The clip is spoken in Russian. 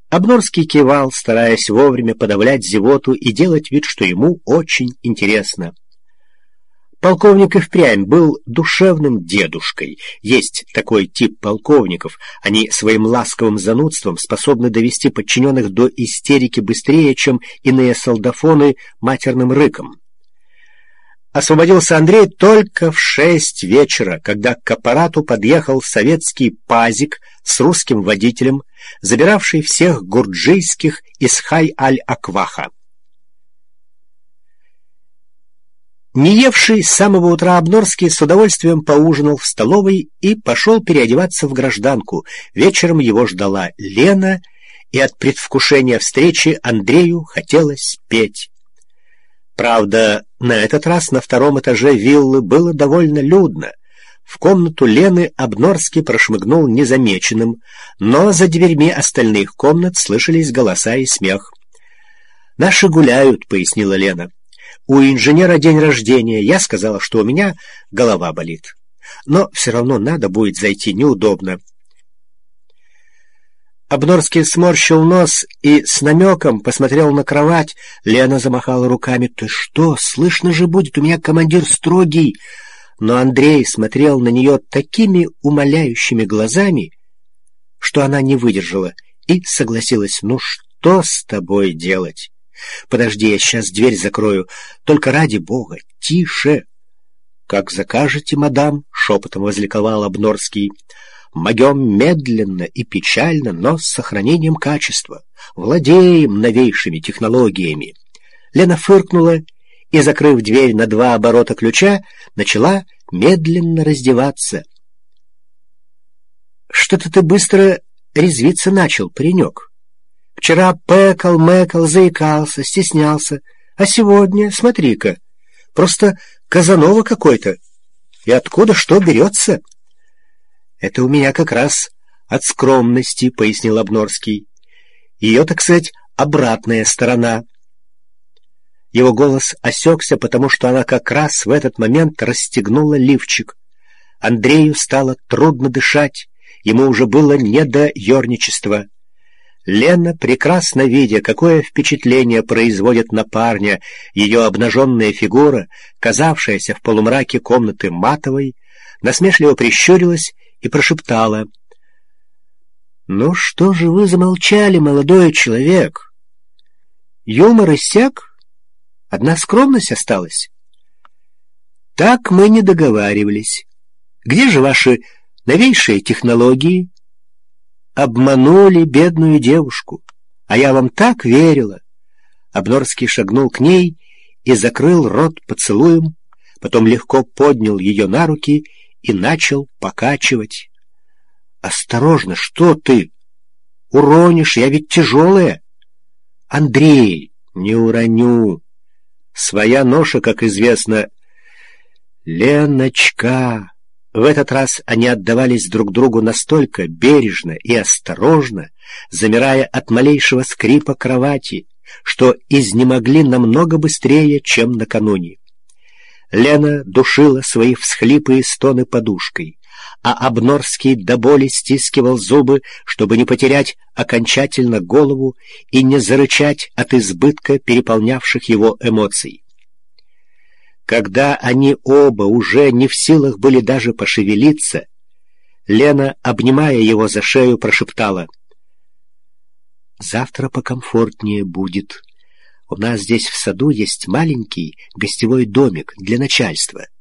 Обнорский кивал, стараясь вовремя подавлять зевоту и делать вид, что ему очень интересно. Полковник и впрямь был душевным дедушкой. Есть такой тип полковников. Они своим ласковым занудством способны довести подчиненных до истерики быстрее, чем иные солдафоны матерным рыком. Освободился Андрей только в 6 вечера, когда к аппарату подъехал советский пазик с русским водителем, забиравший всех гурджийских из Хай-аль-Акваха. Не евший с самого утра Обнорский с удовольствием поужинал в столовой и пошел переодеваться в гражданку. Вечером его ждала Лена, и от предвкушения встречи Андрею хотелось петь. Правда, на этот раз на 2-м этаже виллы было довольно людно. В комнату Лены Обнорский прошмыгнул незамеченным, но за дверьми остальных комнат слышались голоса и смех. «Наши гуляют», — пояснила Лена. «У инженера день рождения. Я сказала, что у меня голова болит. Но все равно надо будет зайти, неудобно». Обнорский сморщил нос и с намеком посмотрел на кровать. Лена замахала руками. «Ты что? Слышно же будет, у меня командир строгий». Но Андрей смотрел на нее такими умоляющими глазами, что она не выдержала и согласилась. «Ну что с тобой делать? Подожди, я сейчас дверь закрою. Только ради бога, тише!» «Как закажете, мадам», — шепотом возликовал Обнорский. «Могем медленно и печально, но с сохранением качества. Владеем новейшими технологиями». Лена фыркнула и, закрыв дверь на 2 оборота ключа, начала медленно раздеваться. «Что-то ты быстро резвиться начал, паренек. Вчера пэкал, заикался, стеснялся, а сегодня, смотри-ка, просто Казанова какой-то. И откуда что берется?» «Это у меня как раз от скромности», — пояснил Обнорский. «Ее, так сказать, обратная сторона». Его голос осекся, потому что она как раз в этот момент расстегнула лифчик. Андрею стало трудно дышать, ему уже было не до ерничества. Лена, прекрасно видя, какое впечатление производит на парня ее обнаженная фигура, казавшаяся в полумраке комнаты матовой, насмешливо прищурилась и прошептала: «Ну что же вы замолчали, молодой человек? Юмор иссяк? Одна скромность осталась? Так мы не договаривались. Где же ваши новейшие технологии? Обманули бедную девушку, а я вам так верила». Обнорский шагнул к ней и закрыл рот поцелуем, потом легко поднял ее на руки и начал покачивать. «Осторожно, что ты? Уронишь, я ведь тяжелая». «Андрей, не уроню. Своя ноша, как известно». «Леночка». В этот раз они отдавались друг другу настолько бережно и осторожно, замирая от малейшего скрипа кровати, что изнемогли намного быстрее, чем накануне. Лена душила свои всхлипы и стоны подушкой, а Обнорский до боли стискивал зубы, чтобы не потерять окончательно голову и не зарычать от избытка переполнявших его эмоций. Когда они оба уже не в силах были даже пошевелиться, Лена, обнимая его за шею, прошептала: «Завтра покомфортнее будет. У нас здесь в саду есть маленький гостевой домик для начальства.